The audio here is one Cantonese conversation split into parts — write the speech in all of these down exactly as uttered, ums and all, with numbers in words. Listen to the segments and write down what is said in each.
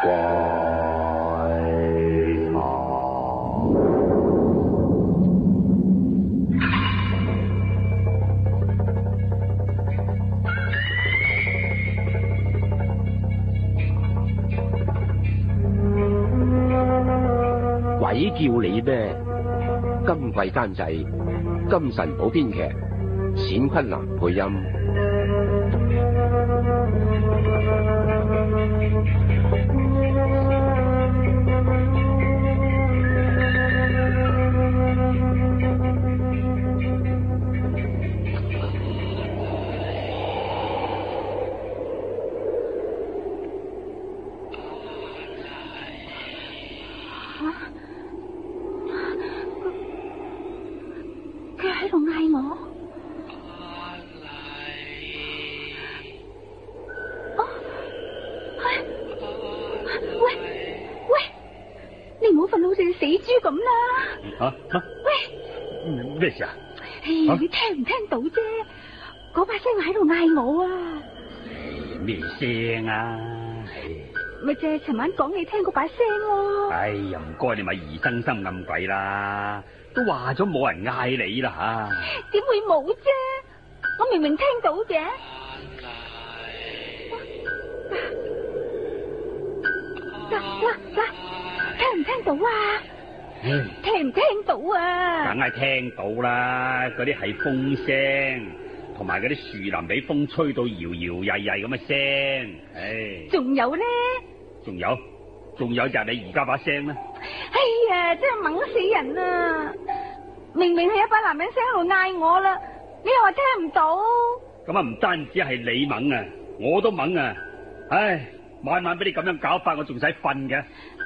鬼叫你咩？金貴監製，金神寶編劇，冼昆南配音。 咩事啊？ 哎呀，你聽唔聽到啫？嗰把聲喺度嗌我啊！ 咩聲啊？ 咪就係尋晚講你聽嗰把聲咯。 哎呀，唔該你咪疑心心咁鬼啦，都話咗冇人嗌你啦吓。 點會冇啫？我明明聽到嘅。嗱嗱嗱，聽唔聽到啊？聽唔聽到啊？ 梗係聽到啦，嗰啲係風聲，同埋嗰啲樹林俾風吹到搖搖曳曳咁嘅聲。唉， 仲有咧？ 仲有，仲有就係你而家把聲啦。 哎呀，真係懵死人啊！明明係一把男人聲喺度嗌我啦，你又話聽唔到？ 咁啊，唔單止係你懵啊，我都懵啊！唉，晚晚俾你咁樣搞法，我仲使瞓嘅。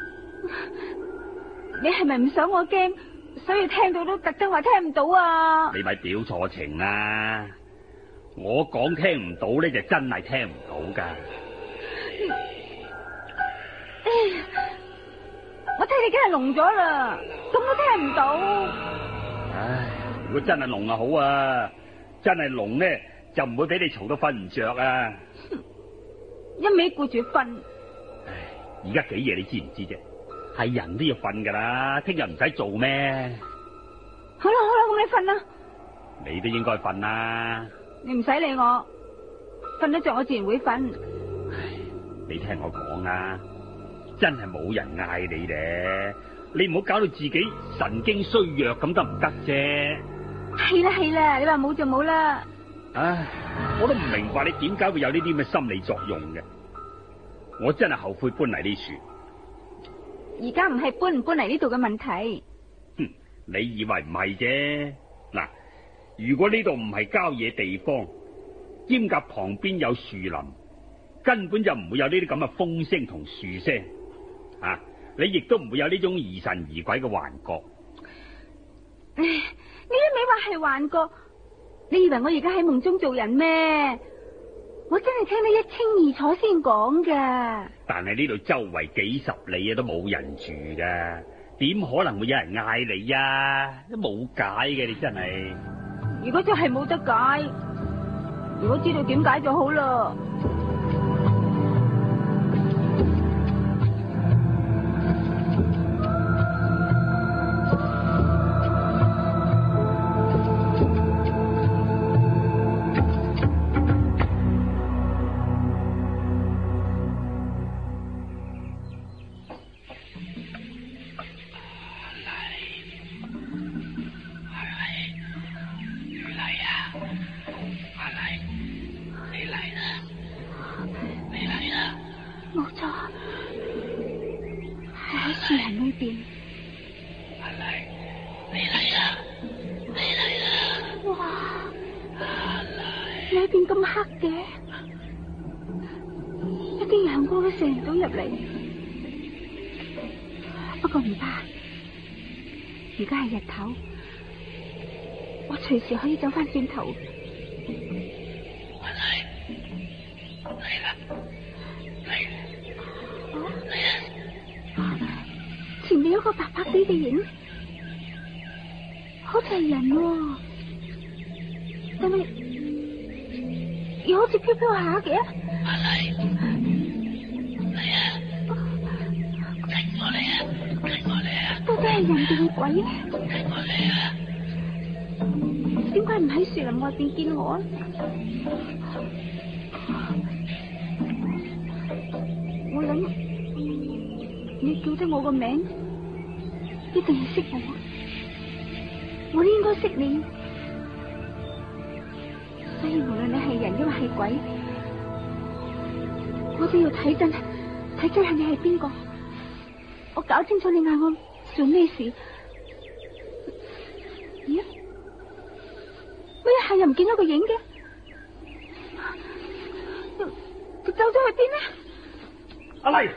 你係咪唔想我驚，所以聽到都特登話聽唔到啊？ 你咪表錯情啦！我講聽唔到咧，就真係聽唔到噶。 我睇你梗係聾咗啦，咁都聽唔到。 唉，如果真係聾啊好啊，真係聾咧就唔會俾你嘈到瞓唔着啊！ 一味顧住瞓。 唉，而家幾夜你知唔知啫？係人都要瞓噶啦，聽日唔使做咩？ 好啦好啦，咁你瞓啦。 你都應該瞓啦。 你唔使理我，瞓得着我自然會瞓。 唉，你聽我講啊，真係冇人嗌你咧，你唔好搞到自己神經衰弱咁得唔得啫？ 係啦係啦，你話冇就冇啦。 唉，我都唔明白你點解會有呢啲咁嘅心理作用嘅。我真係後悔搬嚟呢處。 而家唔係搬唔搬嚟呢度嘅問題。 哼，你以為唔係啫？嗱，如果呢度唔係郊野地方，兼夾旁邊有樹林，根本就唔會有呢啲咁嘅風聲同樹聲。啊，你亦都唔會有呢種疑神疑鬼嘅幻覺。 唉，你一味話係幻覺，你以為我而家喺夢中做人咩？我真係聽得一清二楚先講噶。但係呢度周圍幾十里啊，都冇人住噶，點可能會有人嗌你啊？都冇解嘅，你真係。如果真係冇得解，如果知道點解就好啦。而家係日頭，我隨時可以走翻轉頭。我嚟，嚟啦，嚟，嚟啦！前面有個白白地嘅影，好似係人喎，但係又好似飄飄下嘅。我嚟，嚟啊！ 係人定係鬼呢？點解唔喺樹林外邊見我啊？我諗你叫得我個名，一定係識我。我應該識你，所以無論你係人抑或係鬼，我都要睇真睇真下你係邊個。我搞清楚你嗌我做咩事。咦？我一下又唔見咗個影嘅，佢走咗去邊呢？ 阿麗，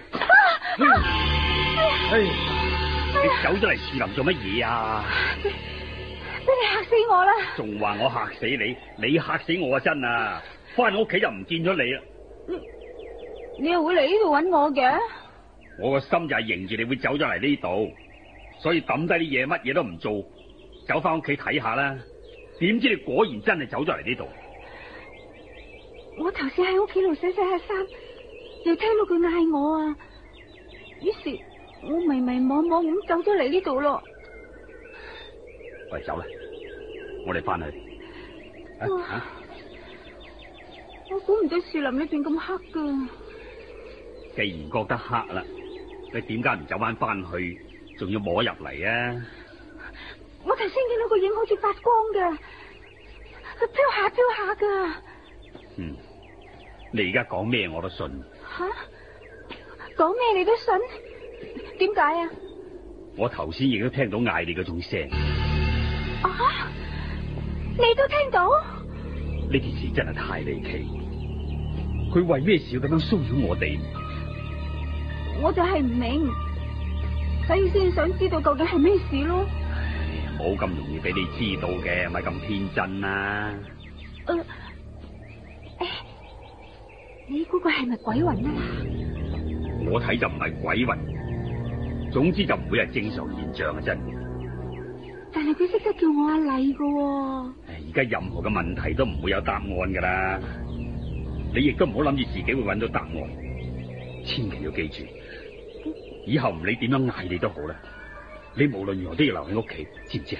唉，你走咗嚟樹林做乜嘢啊？ 俾你嚇死我啦！ 仲話我嚇死你，你嚇死我啊！真啊，翻屋企就唔見咗你啦。 你你又會嚟呢度揾我嘅？ 我個心就係迎住你會走咗嚟呢度，所以抌低啲嘢，乜嘢都唔做，走翻屋企睇下啦。點知你果然真係走咗嚟呢度。 我頭先喺屋企度洗洗下衫，又聽到佢嗌我啊，於是我迷迷惘惘咁走咗嚟呢度咯。 喂，走啦，我哋翻去。啊啊、 我估唔到樹林裏邊咁黑噶。 既然覺得黑啦，你點解唔走翻翻去，仲要摸入嚟啊？ 我頭先見到個影好似發光噶，佢飄下飄下噶。 嗯，你而家講咩我都信。 吓？講咩你都信？點解啊？ 我頭先亦都聽到嗌你嗰種聲。 啊！你都聽到？ 呢件事真係太離奇，佢為咩事要咁樣騷擾我哋？ 我就係唔明，所以先想知道究竟係咩事咯。 冇咁容易俾你知道嘅，咪咁天真啦。 誒、呃，誒，你估個係咪鬼魂啊？ 我睇就唔係鬼魂，總之就唔會係正常現象啊！真。 但係佢識得叫我阿麗噶。 而家任何嘅問題都唔會有答案噶啦，你亦都唔好諗住自己會搵到答案，千祈要記住，以後唔理點樣嗌你都好啦，你無論如何都要留喺屋企，知唔知啊？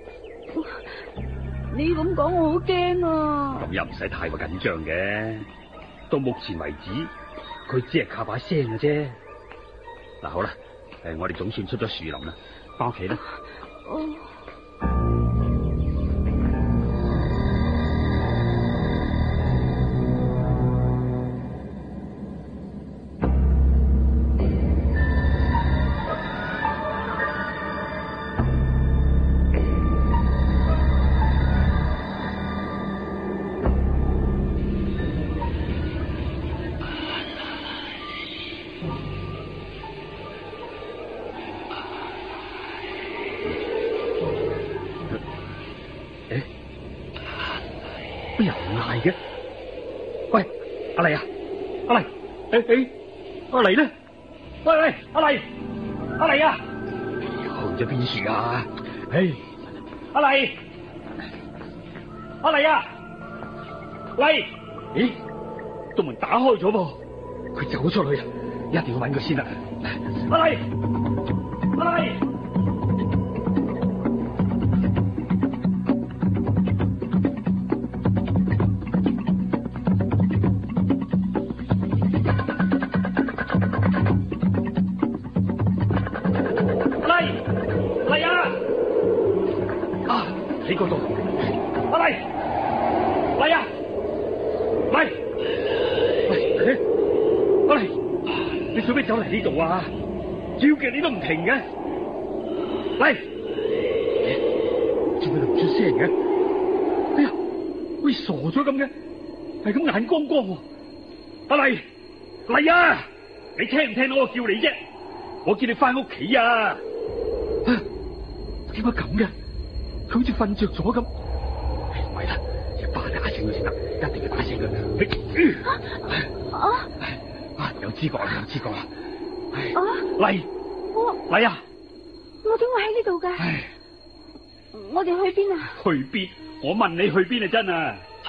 你咁講我好驚啊！ 咁又唔使太過緊張嘅，到目前為止佢只係靠把聲嘅啫。嗱，好啦，誒，我哋總算出咗樹林啦，翻屋企啦。 哦。 喂，阿麗啊，阿麗，誒誒，阿麗咧？喂喂，阿麗，阿麗啊，去咗邊處啊？誒，阿麗，阿麗啊，麗，咦，道門打開咗噃，佢走出去啊，一定要揾佢先得。阿麗，阿麗。喺嗰度，阿麗，麗啊，麗，喂，阿麗，你做咩走嚟呢度啊？叫嘅你都唔停嘅，麗，做咩都唔出聲嘅？哎呀，好似傻咗咁嘅，係咁眼光光喎。阿麗，麗啊，你聽唔聽到我叫你啫？我叫你翻屋企啊！點解咁嘅？佢好似瞓着咗咁，唔係啦，要把佢打醒佢先得，一定要打醒佢。啊啊！有知覺啦，有知覺啦。啊！嚟，我嚟啊！ 我點會喺呢度噶？唉，我哋去邊啊？ 去邊？我問你去邊啊？真啊！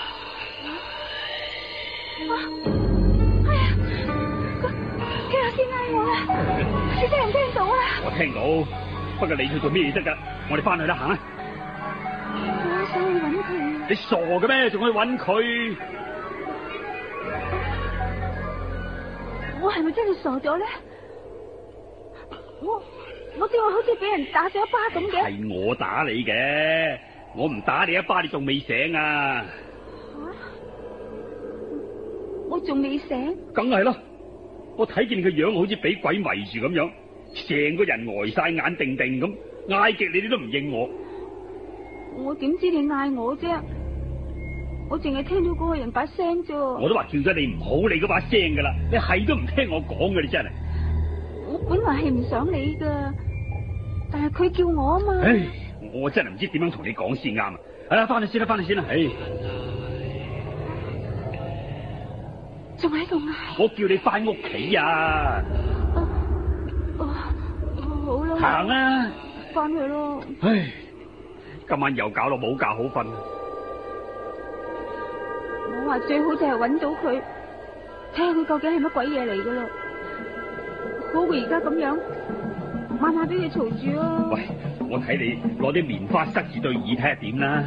啊！哎呀，佢佢頭先嗌我啦，你聽唔聽到啊？ 我聽到。不不過理佢做咩得噶？我哋翻去啦，行啦。 我想去搵佢。 你傻嘅咩？仲去搵佢？ 我係咪真係傻咗咧？我我點解好似俾人打咗一巴咁嘅？ 係我打你嘅，我唔打你一巴，你仲未醒啊？ 吓？我仲未醒？ 梗係啦，我睇見你個樣好似俾鬼迷住咁樣，成個人呆晒眼定定咁，嗌極你哋都唔應我。 我點知你嗌我啫？我淨係聽到嗰個人把聲啫。 我都話叫咗你唔好理嗰把聲噶啦，你係都唔聽我講噶，你真係。 我本來係唔想理噶，但係佢叫我啊嘛。 唉，我真係唔知點樣同你講先啱啊！係啦，翻去先啦，翻去先啦。唉， 仲喺度嗌。 我叫你翻屋企啊！ 哦哦，好啦。 行啊！ 翻去咯。 唉，今晚又搞到冇覺好瞓。 我話最好就係揾到佢，睇下佢究竟係乜鬼嘢嚟噶啦，好過而家咁樣，晚晚俾佢嘈住咯。 喂，我睇你攞啲棉花塞住對耳睇下點啦。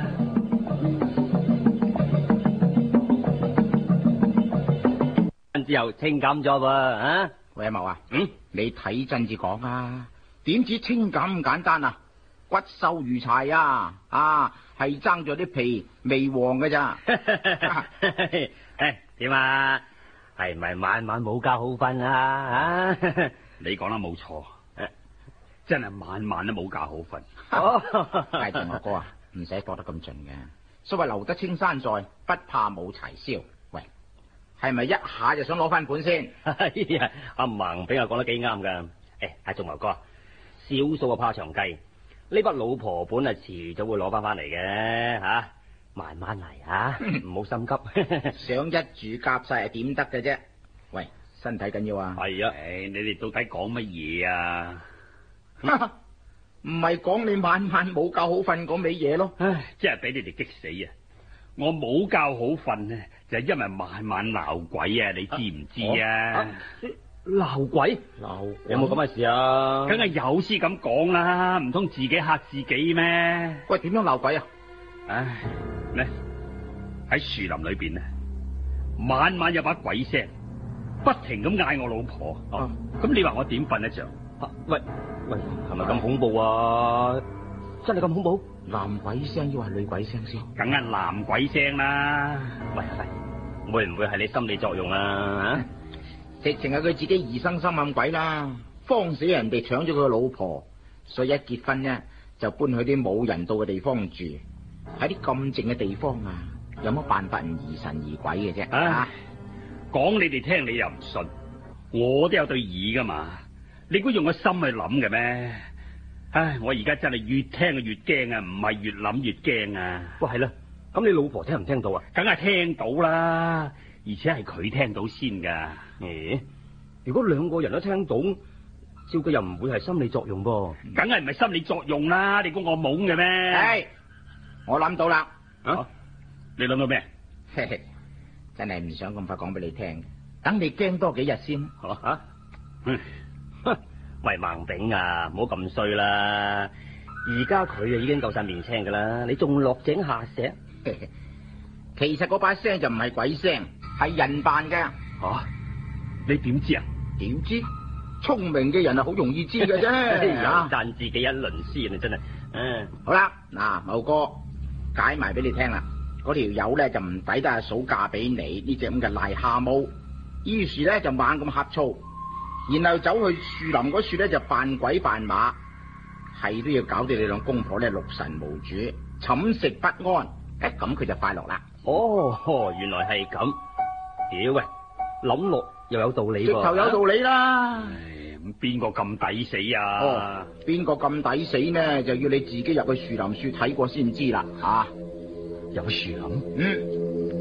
之後清減咗噃，啊？ 喂，阿茂啊， 嗯， 你睇真至講啊，點知清減咁簡單啊？骨瘦如柴啊，啊！係爭咗啲皮未黃嘅咋？ 誒，點啊？係咪晚晚冇覺好瞓啊？啊！ 你講得冇錯，真係晚晚都冇覺好瞓。 哦，係同我哥啊，唔使講得咁盡嘅。所謂留得青山在，不怕冇柴燒。喂，係咪一下就想攞翻本先？ 哎呀，阿盲俾我講得幾啱噶。誒，阿仲謀哥，少數啊怕長計。呢筆老婆本啊，遲早會攞翻翻嚟嘅吓，慢慢嚟啊，唔好心急。 想一住夾晒係點得嘅啫？喂，身體緊要啊！ 係啊，誒，你哋到底講乜嘢啊？ 唔係講你晚晚冇覺好瞓嗰味嘢咯？ 唉，真係俾你哋激死啊！我冇覺好瞓咧，就係因為晚晚鬧鬼啊！你知唔知啊？ 鬧鬼？鬧有冇咁嘅事啊？ 梗係有先咁講啦，唔通自己嚇自己咩？ 喂，點樣鬧鬼啊？ 唉，咧喺樹林裏邊咧，晚晚有把鬼聲，不停咁嗌我老婆。哦，咁你話我點瞓得着？ 喂喂，係咪咁恐怖啊？真係咁恐怖？ 男鬼聲抑或女鬼聲先？ 梗係男鬼聲啦。 喂喂，會唔會係你心理作用啊？ 直情係佢自己疑心生暗鬼啦，慌死人哋搶咗佢個老婆，所以一結婚呢，就搬去啲冇人到嘅地方住。喺啲咁靜嘅地方啊，有乜辦法唔疑神疑鬼嘅啫？ 啊，講你哋聽你又唔信，我都有對耳噶嘛，你估用個心去諗嘅咩？唉，我而家真係越聽就越驚啊，唔係越諗越驚啊！ 喂，係啦，咁你老婆聽唔聽到啊？ 梗係聽到啦，而且係佢聽到先噶。 咦？如果兩個人都聽到，照計又唔會係心理作用噃？ 梗係唔係心理作用啦！你估我懵嘅咩？ 係，我諗到啦。 啊？你諗到咩？ 嘿嘿，真係唔想咁快講俾你聽，等你驚多幾日先。 吓？嗯，喂，盲炳啊，唔好咁衰啦！而家佢啊已經夠晒面青噶啦，你仲落井下石？ 其實嗰把聲就唔係鬼聲，係人扮嘅。 吓、啊？你點知啊？ 點知？聰明嘅人啊，好容易知嘅啫。 啊，讚自己一輪先啊，真係。嗯， 好啦，嗱，茂哥解埋俾你聽啦。嗰條友咧就唔抵得阿嫂嫁俾你呢隻咁嘅癩蛤蟆，於是咧就猛咁呷醋，然後走去樹林嗰處咧就扮鬼扮馬，係都要搞到你兩公婆咧六神無主，寢食不安。誒，咁佢就快樂啦。 哦，原來係咁。屌喂，諗落又有道理喎。 直頭有道理啦。 唉，咁邊個咁抵死啊？ 哦，邊個咁抵死呢？就要你自己入去樹林處睇過先知啦。啊， 有樹林？ 嗯。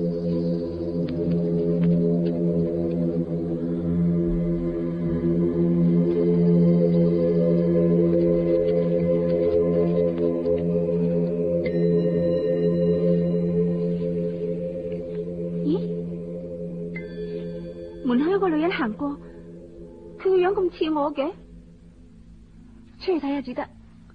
行過，佢個樣咁似我嘅，出去睇下至得。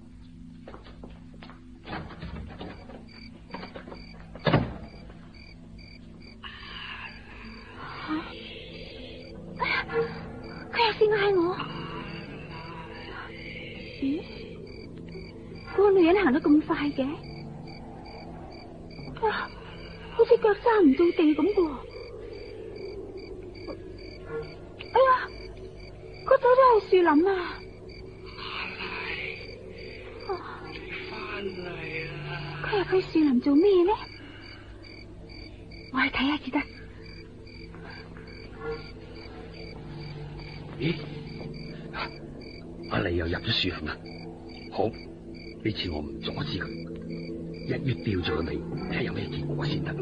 哎呀，佢又先嗌我。咦？嗰個女人行得咁快嘅？啊，好似腳踭唔到地咁噃。哎呀，嗰度都係樹林啊！翻嚟啦！佢入去樹林做咩呢？我去睇下至得。 咦？阿麗又入咗樹林啦！好，呢次我唔阻止佢，一於吊住個尾，睇下有咩結果先得。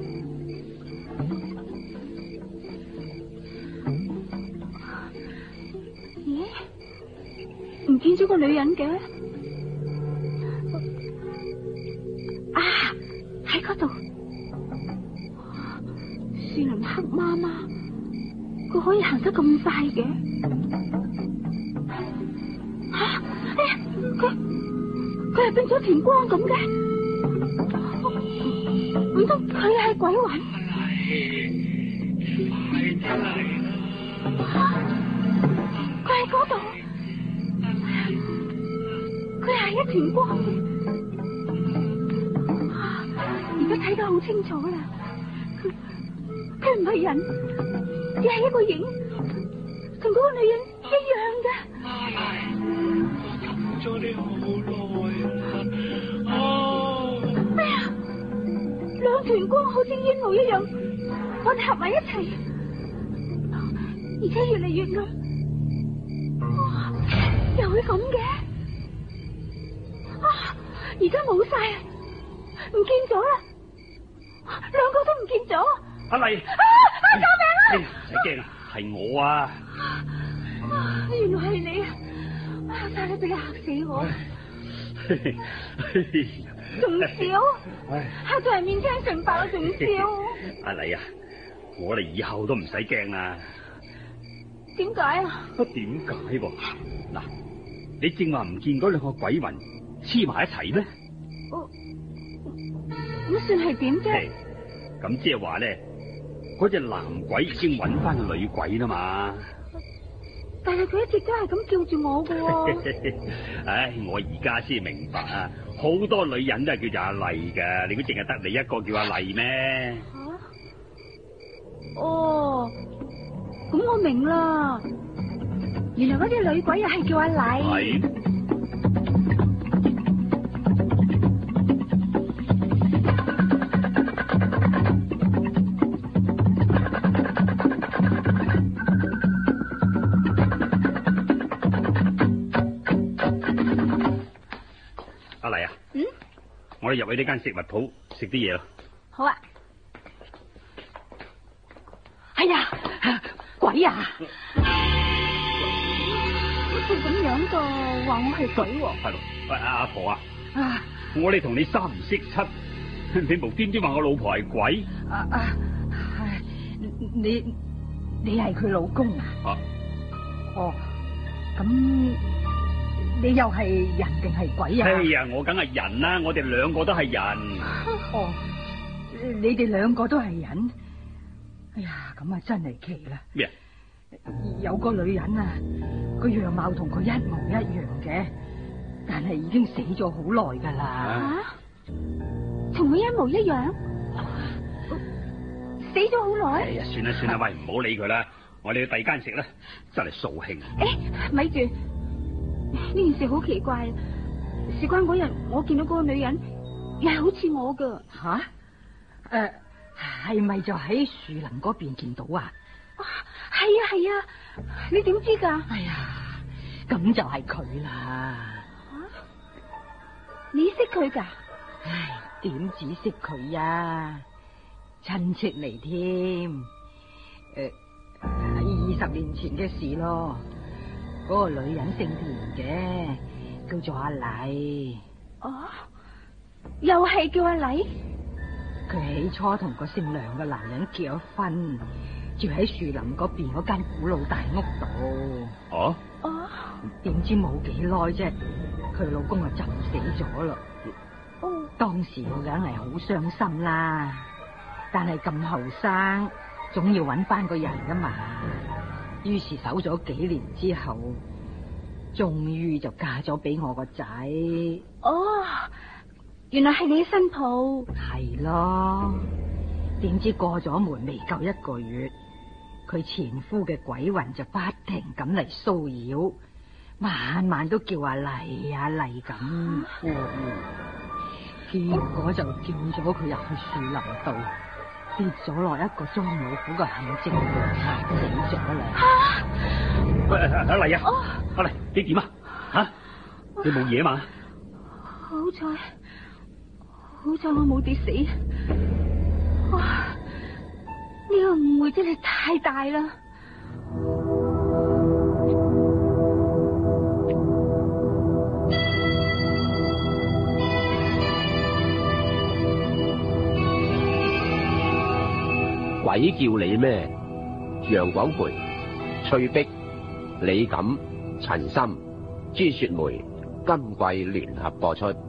咦？唔見咗個女人嘅？啊！喺嗰度，樹林黑麻麻，佢可以行得咁快嘅？吓！哎呀，佢佢係變咗團光咁嘅，唔通佢係鬼魂？係得嚟啦！佢喺嗰度，佢係一團光嘅。而家睇得好清楚啦，佢佢唔係人，只係一個影，同嗰個女人一樣嘅。阿麗，我等咗你好耐啦。哦，哎呀，兩團光好似煙霧一樣，我哋合埋一齊，而且越嚟越暗。哇，又會咁嘅？啊，而家冇晒啊，唔見咗啦！兩個都唔見咗。 阿麗， 啊！救命啊！ 唔使驚啊，係我啊！ 原來係你啊！差啲俾你嚇死我，仲笑，嚇到人面青唇白仲笑。 阿麗啊，我哋以後都唔使驚啦。 點解啊？ 乜點解噃？嗱，你正話唔見嗰兩個鬼魂黐埋一齊咩？ 咁算係點啫？ 咁即係話咧，嗰隻男鬼已經揾翻個女鬼啦嘛。 但係佢一直都係咁叫住我嘅。 唉，我而家先明白啊，好多女人都係叫做阿麗噶，你估淨係得你一個叫阿麗咩？ 吓？哦，咁我明啦，原來嗰隻女鬼又係叫阿麗。係。 我哋入去呢間食物鋪食啲嘢咯。 好啊。哎呀，鬼啊！佢咁樣就話我係鬼喎。 係咯，喂阿婆啊，啊我哋同你三唔識七，你無端端話我老婆係鬼？ 啊啊，你你係佢老公啊？啊哦，咁。你又係人定係鬼啊？ 哎呀，我梗係人啦，我哋兩個都係人。 哦，你哋兩個都係人？哎呀，咁啊真係奇啦！ 咩？ 有個女人啊，個樣貌同佢一模一樣嘅，但係已經死咗好耐噶啦。 吓？同佢一模一樣？死咗好耐？ 哎呀，算啦算啦，喂，唔好理佢啦，我哋去第二間食啦，真係掃興。 誒，咪住。呢件事好奇怪，事關嗰日我見到嗰個女人，又係好似我噶。 吓？誒、呃，係咪就喺樹林嗰邊見到啊？ 啊，係啊係啊，你點知噶？ 哎呀，咁就係佢啦。 吓？你識佢噶？ 唉，點止識佢啊？親戚嚟添。誒、呃，二十年前嘅事咯。嗰個女人姓田嘅，叫做阿麗。 哦，又係叫阿麗？ 佢起初同個姓梁嘅男人結咗婚，住喺樹林嗰邊嗰間古老大屋度。 哦哦， 點知冇幾耐啫，佢老公就浸死咗咯。 哦， 當時我梗係好傷心啦，但係咁後生， 總要揾翻個人噶嘛。於是守咗幾年之後，終於就嫁咗俾我個仔。 哦，原來係你新抱。 係咯，點知過咗門未夠一個月，佢前夫嘅鬼魂就不停咁嚟騷擾，晚晚都叫阿麗阿麗咁。嗯、結果就叫咗佢入去樹林度，跌咗落一個裝老虎嘅陷阱度，嚇死咗啦！ 喂，阿麗啊，阿麗，你點啊？吓，你冇嘢嘛？ 好彩，好彩我冇跌死。哇！呢個誤會真係太大啦！ 鬼叫你咩？楊廣培、翠碧、李錦、陳森、朱雪梅今季聯合播出。